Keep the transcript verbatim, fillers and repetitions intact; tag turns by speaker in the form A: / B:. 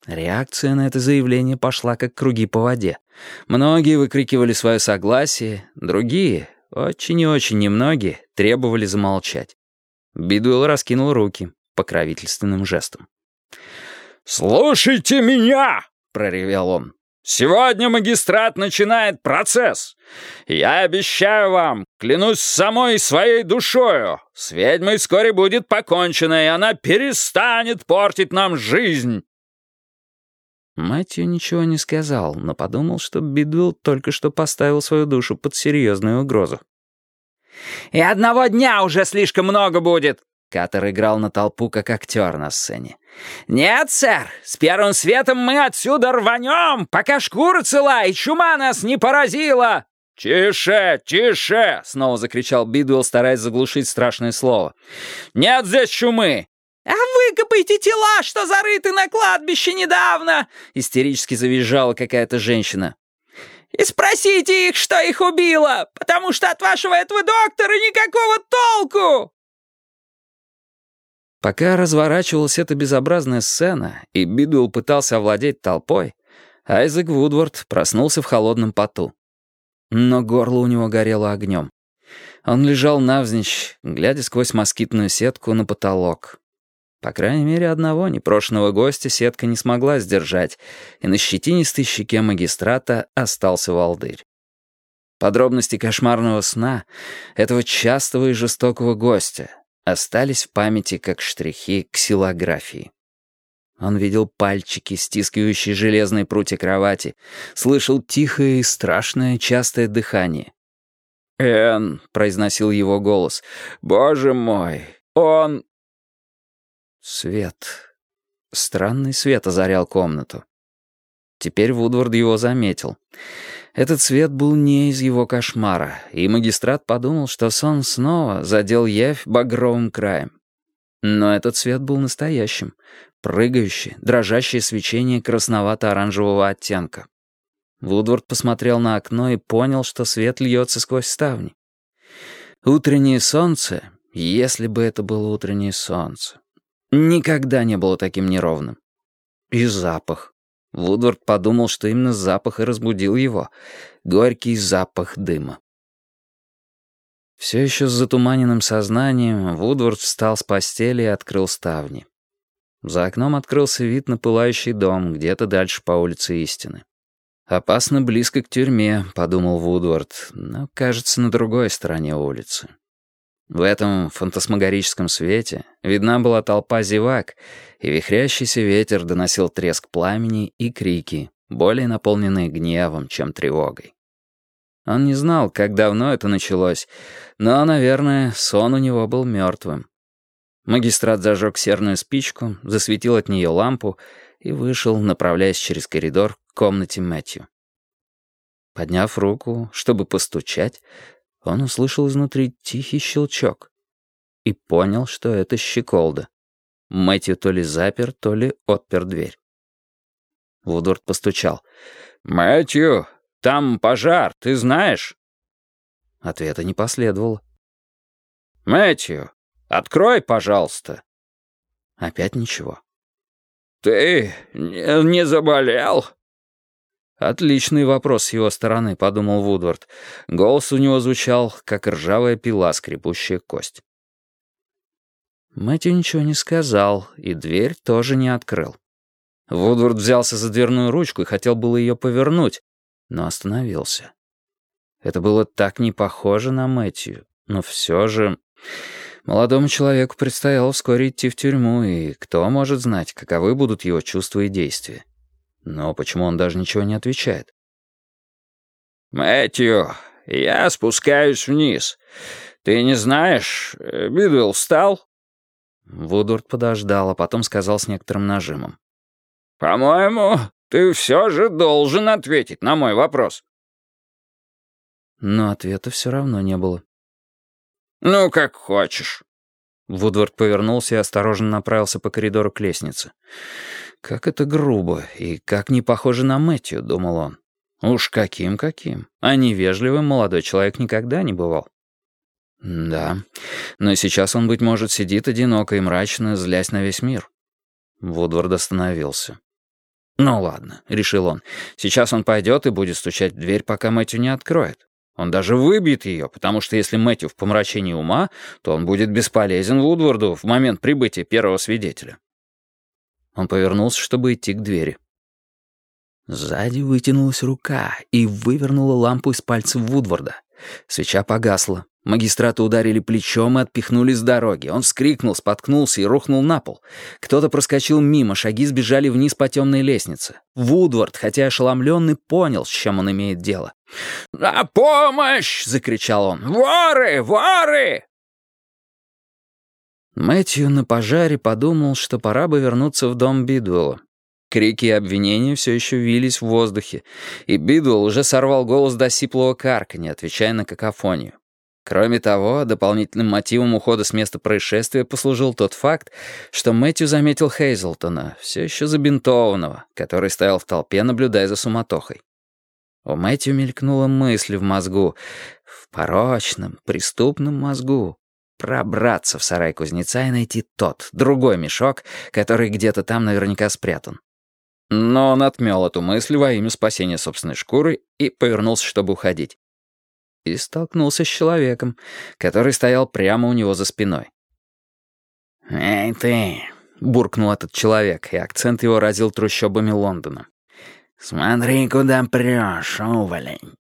A: Реакция на это заявление пошла как круги по воде. Многие выкрикивали свое согласие, другие, очень и очень немногие, требовали замолчать. Бидуэлл раскинул руки покровительственным жестом.
B: «Слушайте меня!» — проревел он. «Сегодня магистрат начинает процесс. Я обещаю вам, клянусь самой своей душою, с ведьмой вскоре будет покончено, и она перестанет портить нам жизнь».
A: Мэтью ничего не сказал, но подумал, что Бидуэлл только что поставил свою душу под серьезную угрозу.
C: «И одного дня уже слишком много будет!»
A: Каттер играл на толпу, как актер на сцене.
C: «Нет, сэр, с первым светом мы отсюда рванем, пока шкура цела и чума нас не поразила!»
B: «Тише, тише!» — снова закричал Бидуэлл, стараясь заглушить страшное слово. «Нет здесь чумы!»
C: «А выкопайте тела, что зарыты на кладбище недавно!» —
A: истерически завизжала какая-то женщина.
C: «И спросите их, что их убило, потому что от вашего этого доктора никакого толку!»
A: Пока разворачивалась эта безобразная сцена, и Бидуэлл пытался овладеть толпой, Айзек Вудвард проснулся в холодном поту. Но горло у него горело огнем. Он лежал навзничь, глядя сквозь москитную сетку на потолок. По крайней мере, одного непрошенного гостя сетка не смогла сдержать, и на щетинистой щеке магистрата остался волдырь. Подробности кошмарного сна этого частого и жестокого гостя остались в памяти как штрихи ксилографии. Он видел пальчики, стискивающие железные прутья кровати, слышал тихое и страшное частое дыхание.
B: «Энн», — произносил его голос, — «боже мой, он...»
A: Свет. Странный свет озарял комнату. Теперь Вудвард его заметил. Этот свет был не из его кошмара, и магистрат подумал, что сон снова задел явь багровым краем. Но этот свет был настоящим, прыгающее, дрожащее свечение красновато-оранжевого оттенка. Вудвард посмотрел на окно и понял, что свет льется сквозь ставни. Утреннее солнце, если бы это было утреннее солнце, никогда не было таким неровным. И запах. Вудвард подумал, что именно запах и разбудил его. Горький запах дыма. Все еще с затуманенным сознанием Вудвард встал с постели и открыл ставни. За окном открылся вид на пылающий дом где-то дальше по улице Истины. «Опасно близко к тюрьме», — подумал Вудвард, но, кажется, на другой стороне улицы. В этом фантасмагорическом свете видна была толпа зевак, и вихрящийся ветер доносил треск пламени и крики, более наполненные гневом, чем тревогой. Он не знал, как давно это началось, но, наверное, сон у него был мертвым. Магистрат зажег серную спичку, засветил от нее лампу и вышел, направляясь через коридор к комнате Мэтью. Подняв руку, чтобы постучать, он услышал изнутри тихий щелчок и понял, что это щеколда. Мэтью то ли запер, то ли отпер дверь. Вудвард постучал.
B: «Мэтью, там пожар, ты знаешь?»
A: Ответа не последовало.
B: «Мэтью, открой, пожалуйста».
A: Опять ничего.
B: «Ты не, не заболел?»
A: «Отличный вопрос с его стороны», — подумал Вудвард. Голос у него звучал, как ржавая пила, скребущая кость. Мэтью ничего не сказал, и дверь тоже не открыл. Вудвард взялся за дверную ручку и хотел было ее повернуть, но остановился. Это было так не похоже на Мэтью, но все же... Молодому человеку предстояло вскоре идти в тюрьму, и кто может знать, каковы будут его чувства и действия. Но почему он даже ничего не отвечает?
B: «Мэтью, я спускаюсь вниз. Ты не знаешь, Бидуэлл встал?»
A: Вудвард подождал, а потом сказал с некоторым нажимом.
B: «По-моему, ты все же должен ответить на мой вопрос».
A: Но ответа все равно не было.
B: «Ну, как хочешь».
A: Вудвард повернулся и осторожно направился по коридору к лестнице. «Как это грубо и как не похоже на Мэтью», — думал он. «Уж каким-каким, а невежливым молодой человек никогда не бывал». Да, но сейчас он, быть может, сидит одиноко и мрачно, злясь на весь мир. Вудвард остановился. «Ну ладно», — решил он. «Сейчас он пойдет и будет стучать в дверь, пока Мэтью не откроет. Он даже выбьет ее, потому что если Мэтью в помрачении ума, то он будет бесполезен Вудворду в момент прибытия первого свидетеля». Он повернулся, чтобы идти к двери. Сзади вытянулась рука и вывернула лампу из пальцев Вудворда. Свеча погасла. Магистрата ударили плечом и отпихнули с дороги. Он вскрикнул, споткнулся и рухнул на пол. Кто-то проскочил мимо, шаги сбежали вниз по темной лестнице. Вудворд, хотя ошеломленный, понял, с чем он имеет дело.
C: «На помощь!» — закричал он. «Воры! Воры!»
A: Мэтью на пожаре подумал, что пора бы вернуться в дом Бидуэлла. Крики и обвинения все еще вились в воздухе, и Бидуэлл уже сорвал голос до сиплого карканья, отвечая на какофонию. Кроме того, дополнительным мотивом ухода с места происшествия послужил тот факт, что Мэтью заметил Хейзлтона, все еще забинтованного, который стоял в толпе, наблюдая за суматохой. У Мэтью мелькнула мысль в мозгу, в порочном, преступном мозгу, пробраться в сарай кузнеца и найти тот, другой мешок, который где-то там наверняка спрятан. Но он отмел эту мысль во имя спасения собственной шкуры и повернулся, чтобы уходить. И столкнулся с человеком, который стоял прямо у него за спиной.
C: «Эй ты!»
A: — буркнул этот человек, и акцент его разил трущобами Лондона.
C: «Смотри, куда прешь, уволень.